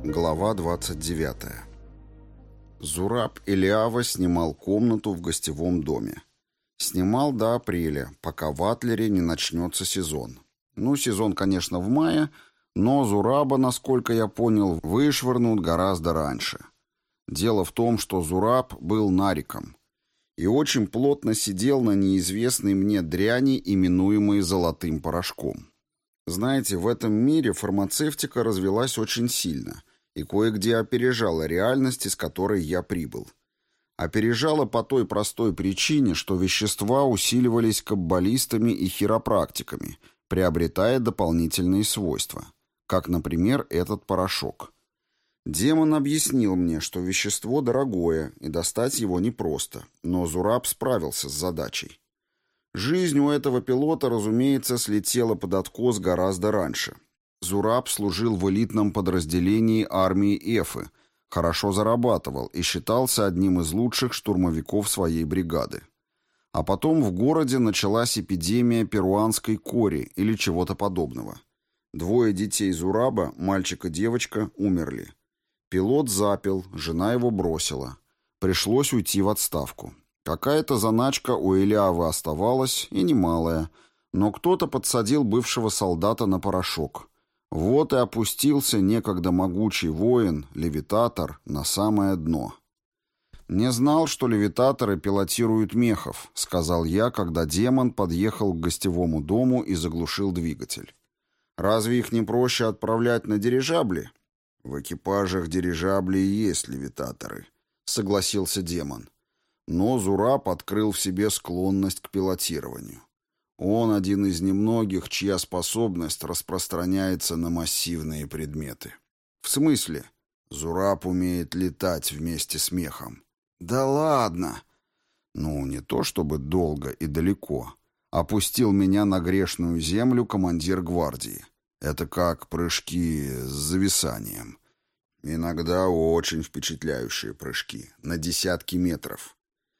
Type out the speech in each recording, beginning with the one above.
Глава 29. Зураб Элиава снимал комнату в гостевом доме. Снимал до апреля, пока в Атлере не начнется сезон. Сезон, конечно, в мае, но Зураба, насколько я понял, вышвырнут гораздо раньше. Дело в том, что Зураб был нариком и очень плотно сидел на неизвестной мне дряни, именуемой золотым порошком. Знаете, в этом мире фармацевтика развилась очень сильно и кое-где опережала реальность, из которой я прибыл. Опережала по той простой причине, что вещества усиливались каббалистами и хиропрактиками, приобретая дополнительные свойства, как, например, этот порошок. Демон объяснил мне, что вещество дорогое, и достать его непросто, но Зураб справился с задачей. Жизнь у этого пилота, разумеется, слетела под откос гораздо раньше. Зураб служил в элитном подразделении армии Эфы, хорошо зарабатывал и считался одним из лучших штурмовиков своей бригады. А потом в городе началась эпидемия перуанской кори или чего-то подобного. 2 детей Зураба, мальчик и девочка, умерли. Пилот запил, жена его бросила. Пришлось уйти в отставку. Какая-то заначка у Элиавы оставалась, и немалая, но кто-то подсадил бывшего солдата на порошок. Вот и опустился некогда могучий воин, левитатор, на самое дно. «Не знал, что левитаторы пилотируют мехов», — сказал я, когда демон подъехал к гостевому дому и заглушил двигатель. «Разве их не проще отправлять на дирижабли?» «В экипажах дирижаблей есть левитаторы», — согласился демон. Но Зураб открыл в себе склонность к пилотированию. Он один из немногих, чья способность распространяется на массивные предметы. В смысле? Зураб умеет летать вместе с мехом. Да ладно! Не то чтобы долго и далеко. Опустил меня на грешную землю командир гвардии. Это как прыжки с зависанием. Иногда очень впечатляющие прыжки, на десятки метров.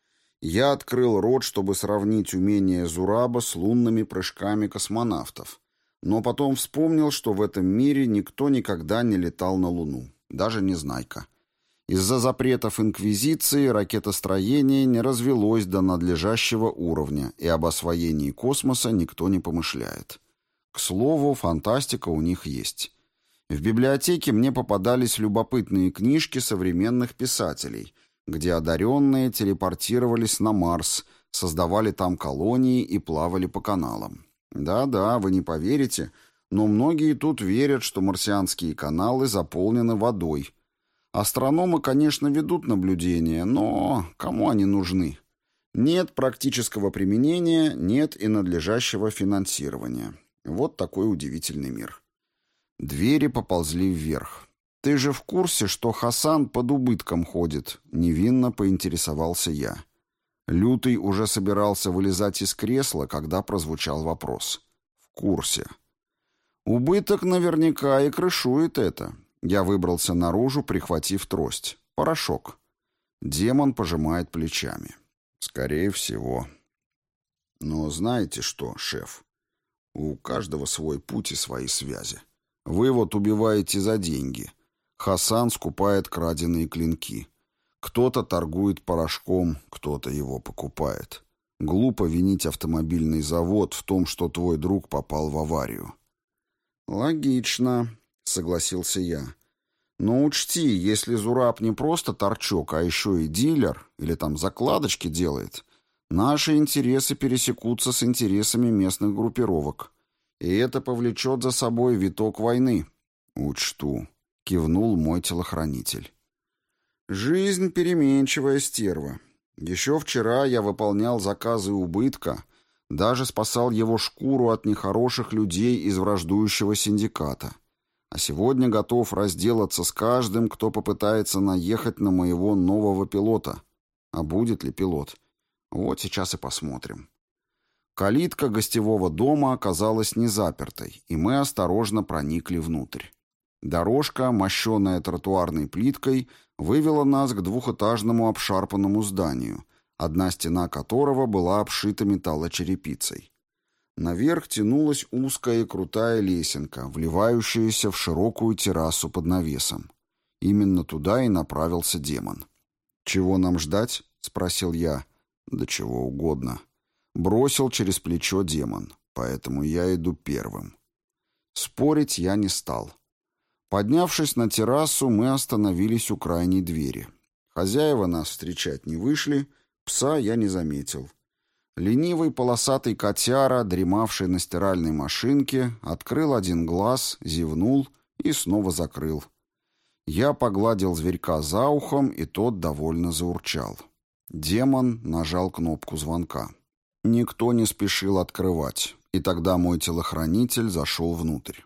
Я открыл рот, чтобы сравнить умение Зураба с лунными прыжками космонавтов, но потом вспомнил, что в этом мире никто никогда не летал на Луну, даже Незнайка. Из-за запретов Инквизиции ракетостроение не развелось до надлежащего уровня, и об освоении космоса никто не помышляет. К слову, фантастика у них есть. В библиотеке мне попадались любопытные книжки современных писателей, где одаренные телепортировались на Марс, создавали там колонии и плавали по каналам. Да-да, вы не поверите, но многие тут верят, что марсианские каналы заполнены водой. Астрономы, конечно, ведут наблюдения, но кому они нужны? Нет практического применения, нет и надлежащего финансирования. Вот такой удивительный мир. Двери поползли вверх. «Ты же в курсе, что Хасан под убытком ходит?» — невинно поинтересовался я. Лютый уже собирался вылезать из кресла, когда прозвучал вопрос. «В курсе». «Убыток наверняка и крышует это». Я выбрался наружу, прихватив трость. «Порошок». Демон пожимает плечами. «Скорее всего». «Но знаете что, шеф? У каждого свой путь и свои связи. Вы вот убиваете за деньги». Хасан скупает краденые клинки. Кто-то торгует порошком, кто-то его покупает. Глупо винить автомобильный завод в том, что твой друг попал в аварию. «Логично», — согласился я. «Но учти, если Зураб не просто торчок, а еще и дилер, или там закладочки делает, наши интересы пересекутся с интересами местных группировок, и это повлечет за собой виток войны». «Учту», — кивнул мой телохранитель. «Жизнь — переменчивая стерва. Еще вчера я выполнял заказы убытка, даже спасал его шкуру от нехороших людей из враждующего синдиката. А сегодня готов разделаться с каждым, кто попытается наехать на моего нового пилота. А будет ли пилот? Вот сейчас и посмотрим». Калитка гостевого дома оказалась незапертой, и мы осторожно проникли внутрь. Дорожка, мощенная тротуарной плиткой, вывела нас к двухэтажному обшарпанному зданию, одна стена которого была обшита металлочерепицей. Наверх тянулась узкая и крутая лесенка, вливающаяся в широкую террасу под навесом. Именно туда и направился демон. «Чего нам ждать?» — спросил я. «Да чего угодно». Бросил через плечо демон, поэтому я иду первым. Спорить я не стал. Поднявшись на террасу, мы остановились у крайней двери. Хозяева нас встречать не вышли, пса я не заметил. Ленивый полосатый котяра, дремавший на стиральной машинке, открыл один глаз, зевнул и снова закрыл. Я погладил зверька за ухом, и тот довольно заурчал. Демон нажал кнопку звонка. Никто не спешил открывать, и тогда мой телохранитель зашел внутрь.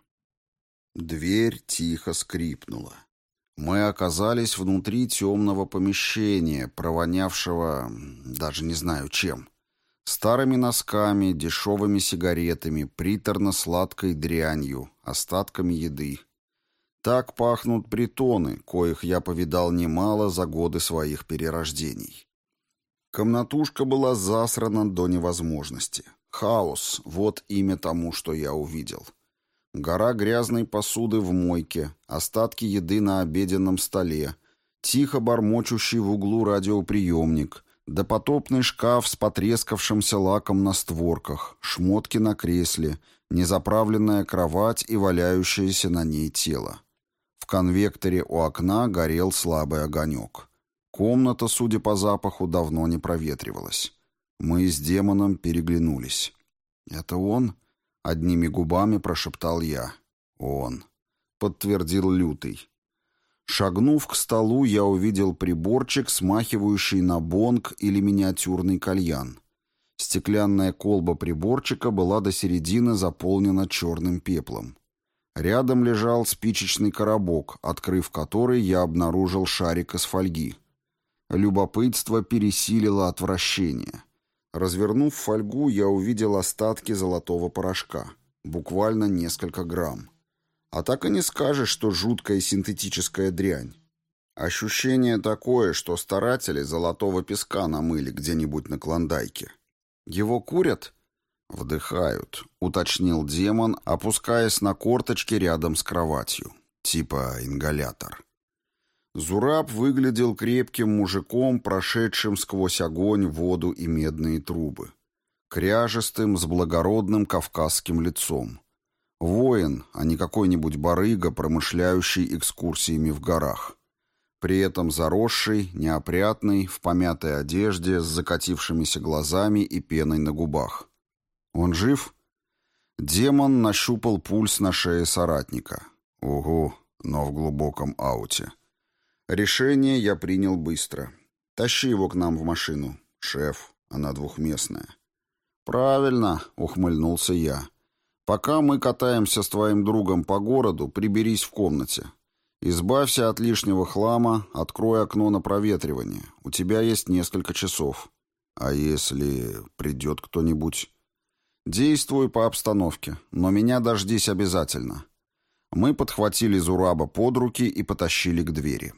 Дверь тихо скрипнула. Мы оказались внутри темного помещения, провонявшего, даже не знаю чем. Старыми носками, дешевыми сигаретами, приторно-сладкой дрянью, остатками еды. Так пахнут притоны, коих я повидал немало за годы своих перерождений. Комнатушка была засрана до невозможности. Хаос — вот имя тому, что я увидел. Гора грязной посуды в мойке, остатки еды на обеденном столе, тихо бормочущий в углу радиоприемник, допотопный шкаф с потрескавшимся лаком на створках, шмотки на кресле, незаправленная кровать и валяющееся на ней тело. В конвекторе у окна горел слабый огонек. Комната, судя по запаху, давно не проветривалась. Мы с демоном переглянулись. «Это он?» — одними губами прошептал я. «Он», — подтвердил Лютый. Шагнув к столу, я увидел приборчик, смахивающий на бонг или миниатюрный кальян. Стеклянная колба приборчика была до середины заполнена черным пеплом. Рядом лежал спичечный коробок, открыв который, я обнаружил шарик из фольги. Любопытство пересилило отвращение. Развернув фольгу, я увидел остатки золотого порошка. Буквально несколько грамм. А так и не скажешь, что жуткая синтетическая дрянь. Ощущение такое, что старатели золотого песка намыли где-нибудь на Клондайке. Его курят? Вдыхают, уточнил демон, опускаясь на корточки рядом с кроватью. Типа ингалятор. Зураб выглядел крепким мужиком, прошедшим сквозь огонь, воду и медные трубы. Кряжестым, с благородным кавказским лицом. Воин, а не какой-нибудь барыга, промышляющий экскурсиями в горах. При этом заросший, неопрятный, в помятой одежде, с закатившимися глазами и пеной на губах. «Он жив?» Демон нащупал пульс на шее соратника. «Угу, но в глубоком ауте». Решение я принял быстро. «Тащи его к нам в машину. Шеф, она двухместная». «Правильно», — ухмыльнулся я. «Пока мы катаемся с твоим другом по городу, приберись в комнате. Избавься от лишнего хлама, открой окно на проветривание. У тебя есть несколько часов. А если придет кто-нибудь?» «Действуй по обстановке, но меня дождись обязательно». Мы подхватили Зураба под руки и потащили к двери.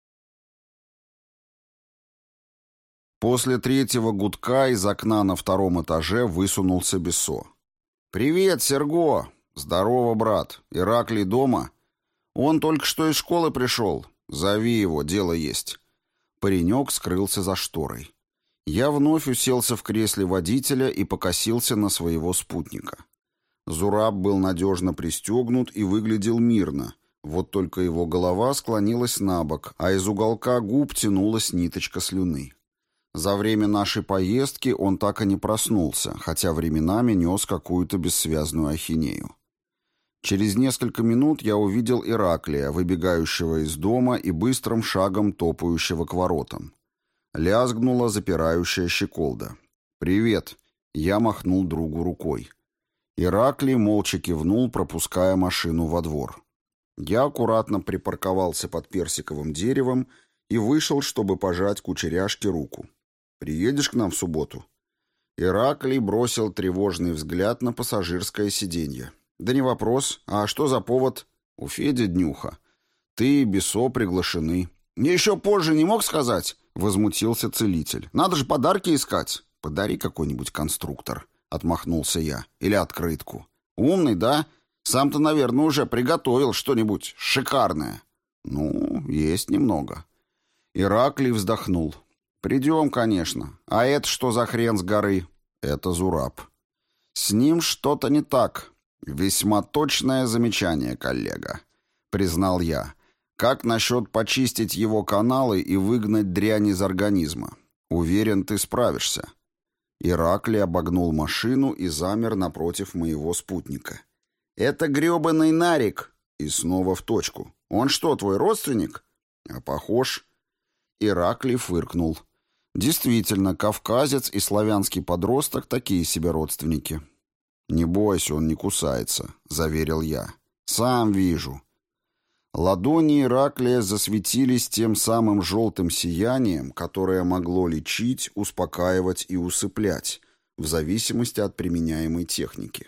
После третьего гудка из окна на втором этаже высунулся Бесо. «Привет, Серго!» «Здорово, брат. Ираклий дома?» «Он только что из школы пришел. Зови его, дело есть». Паренек скрылся за шторой. Я вновь уселся в кресле водителя и покосился на своего спутника. Зураб был надежно пристегнут и выглядел мирно, вот только его голова склонилась на бок, а из уголка губ тянулась ниточка слюны. За время нашей поездки он так и не проснулся, хотя временами нес какую-то бессвязную ахинею. Через несколько минут я увидел Ираклия, выбегающего из дома и быстрым шагом топающего к воротам. Лязгнула запирающая щеколда. «Привет!» — я махнул другу рукой. Ираклий молча кивнул, пропуская машину во двор. Я аккуратно припарковался под персиковым деревом и вышел, чтобы пожать кучеряшке руку. «Приедешь к нам в субботу?» Ираклий бросил тревожный взгляд на пассажирское сиденье. «Да не вопрос. А что за повод?» «У Феди днюха. Ты и Бесо приглашены». «Мне еще позже не мог сказать?» — возмутился целитель. «Надо же подарки искать». «Подари какой-нибудь конструктор», — отмахнулся я. «Или открытку». «Умный, да? Сам-то, наверное, уже приготовил что-нибудь шикарное». Ну, есть немного. Ираклий вздохнул. Придем, конечно. А это что за хрен с горы? Это Зураб. С ним что-то не так. Весьма точное замечание, коллега, признал я. Как насчет почистить его каналы и выгнать дрянь из организма? Уверен, ты справишься. Ираклий обогнул машину и замер напротив моего спутника. «Это грёбаный Нарик!» И снова в точку. «Он что, твой родственник?» «А похож?» Ираклий фыркнул. «Действительно, кавказец и славянский подросток такие себе родственники». «Не бойся, он не кусается», — заверил я. «Сам вижу». Ладони Ираклия засветились тем самым желтым сиянием, которое могло лечить, успокаивать и усыплять, в зависимости от применяемой техники.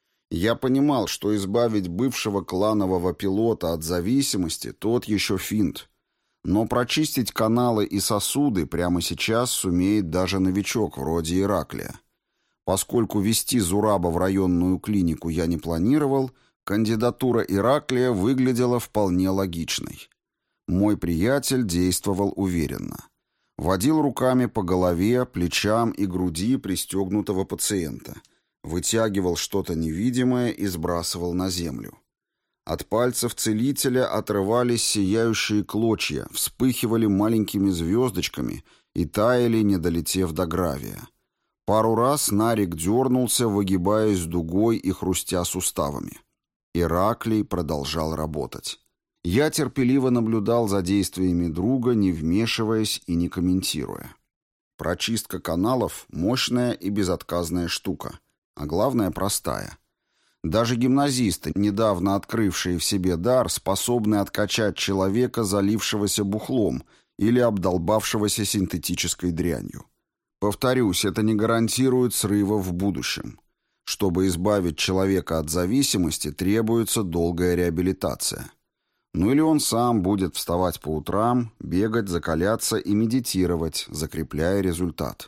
Я понимал, что избавить бывшего кланового пилота от зависимости — тот еще финт. Но прочистить каналы и сосуды прямо сейчас сумеет даже новичок вроде Ираклия. Поскольку вести Зураба в районную клинику я не планировал, кандидатура Ираклия выглядела вполне логичной. Мой приятель действовал уверенно. Водил руками по голове, плечам и груди пристегнутого пациента. Вытягивал что-то невидимое и сбрасывал на землю. От пальцев целителя отрывались сияющие клочья, вспыхивали маленькими звездочками и таяли, не долетев до гравия. Пару раз Нарик дернулся, выгибаясь дугой и хрустя суставами. Ираклий продолжал работать. Я терпеливо наблюдал за действиями друга, не вмешиваясь и не комментируя. Прочистка каналов — мощная и безотказная штука, а главное — простая. Даже гимназисты, недавно открывшие в себе дар, способны откачать человека, залившегося бухлом или обдолбавшегося синтетической дрянью. Повторюсь, это не гарантирует срыва в будущем. Чтобы избавить человека от зависимости, требуется долгая реабилитация. Ну или он сам будет вставать по утрам, бегать, закаляться и медитировать, закрепляя результат.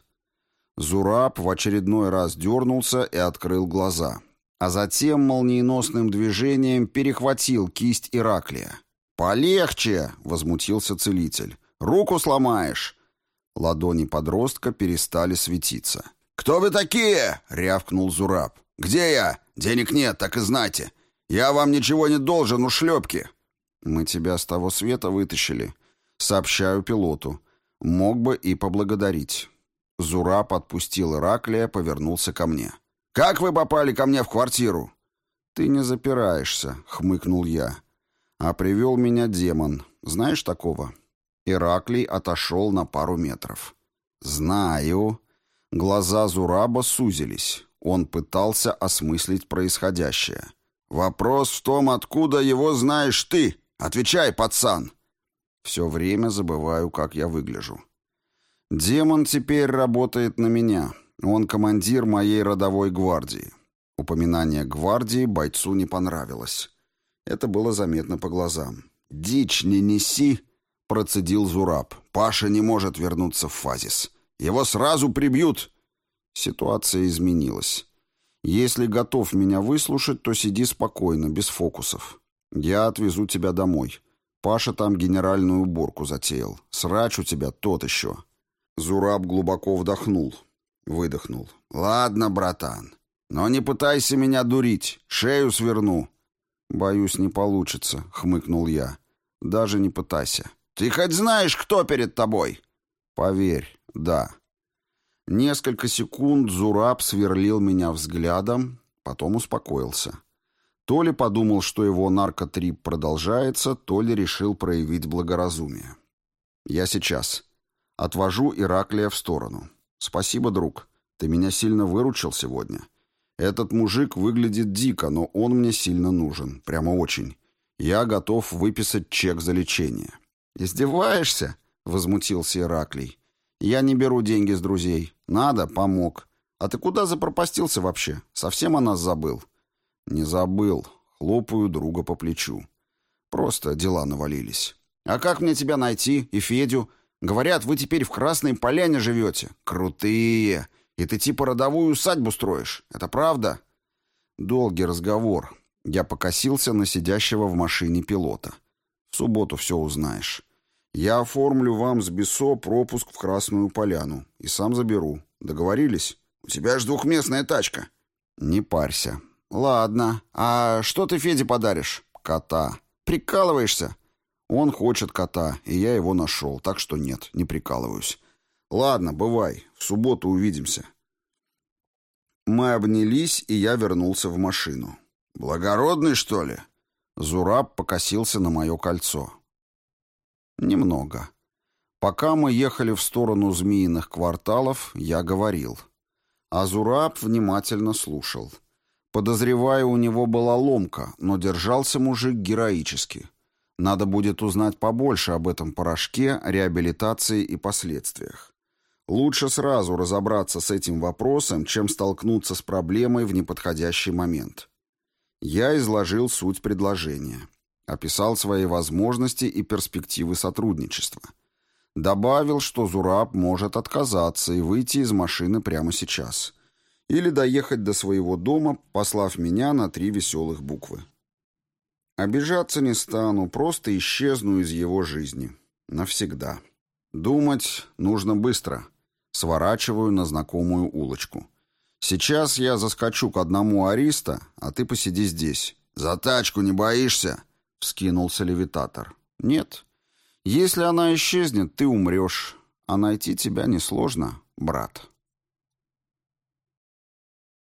Зураб в очередной раз дернулся и открыл глаза, а затем молниеносным движением перехватил кисть Ираклия. «Полегче!» — возмутился целитель. «Руку сломаешь!» Ладони подростка перестали светиться. «Кто вы такие?» — рявкнул Зураб. «Где я? Денег нет, так и знайте. Я вам ничего не должен, ушлепки!» «Мы тебя с того света вытащили. Сообщаю пилоту. Мог бы и поблагодарить». Зураб отпустил Ираклия, повернулся ко мне. «Как вы попали ко мне в квартиру?» «Ты не запираешься», — хмыкнул я. «А привел меня демон. Знаешь такого?» Ираклий отошел на пару метров. «Знаю». Глаза Зураба сузились. Он пытался осмыслить происходящее. «Вопрос в том, откуда его знаешь ты. Отвечай, пацан!» Все время забываю, как я выгляжу. «Демон теперь работает на меня. Он командир моей родовой гвардии». Упоминание гвардии бойцу не понравилось. Это было заметно по глазам. «Дичь не неси!» — процедил Зураб. «Паша не может вернуться в Фазис. Его сразу прибьют!» Ситуация изменилась. «Если готов меня выслушать, то сиди спокойно, без фокусов. Я отвезу тебя домой. Паша там генеральную уборку затеял. Срач у тебя тот еще». Зураб глубоко вдохнул. Выдохнул. «Ладно, братан. Но не пытайся меня дурить. Шею сверну». «Боюсь, не получится», — хмыкнул я. «Даже не пытайся». «Ты хоть знаешь, кто перед тобой?» «Поверь, да». Несколько секунд Зураб сверлил меня взглядом, потом успокоился. То ли подумал, что его наркотрип продолжается, то ли решил проявить благоразумие. «Я сейчас. Отвожу Ираклия в сторону. Спасибо, друг. Ты меня сильно выручил сегодня. Этот мужик выглядит дико, но он мне сильно нужен. Прямо очень. Я готов выписать чек за лечение». «Издеваешься?» — возмутился Ираклий. «Я не беру деньги с друзей. Надо — помог. А ты куда запропастился вообще? Совсем о нас забыл?» «Не забыл». Хлопаю друга по плечу. «Просто дела навалились». «А как мне тебя найти? И Федю? Говорят, вы теперь в Красной Поляне живете. Крутые. И ты типа родовую усадьбу строишь. Это правда?» Долгий разговор. Я покосился на сидящего в машине пилота. «В В субботу все узнаешь. Я оформлю вам с БИСО пропуск в Красную Поляну и сам заберу. Договорились? У тебя же двухместная тачка. Не парься. Ладно. А что ты Феде подаришь? Кота. Прикалываешься? Он хочет кота, и я его нашел, так что нет, не прикалываюсь. Ладно, бывай. В субботу увидимся. Мы обнялись, и я вернулся в машину. «Благородный, что ли?» Зураб покосился на мое кольцо. Немного. Пока мы ехали в сторону Змеиных кварталов, я говорил. А Зураб внимательно слушал. Подозреваю, у него была ломка, но держался мужик героически. Надо будет узнать побольше об этом порошке, реабилитации и последствиях. Лучше сразу разобраться с этим вопросом, чем столкнуться с проблемой в неподходящий момент. Я изложил суть предложения. Описал свои возможности и перспективы сотрудничества. Добавил, что Зураб может отказаться и выйти из машины прямо сейчас. Или доехать до своего дома, послав меня на 3 веселых буквы. Обижаться не стану, просто исчезну из его жизни. Навсегда. Думать нужно быстро. Сворачиваю на знакомую улочку. Сейчас я заскочу к одному ариста, а ты посиди здесь. «За тачку не боишься?» — вскинулся левитатор. «Нет. Если она исчезнет, ты умрешь. А найти тебя несложно, брат».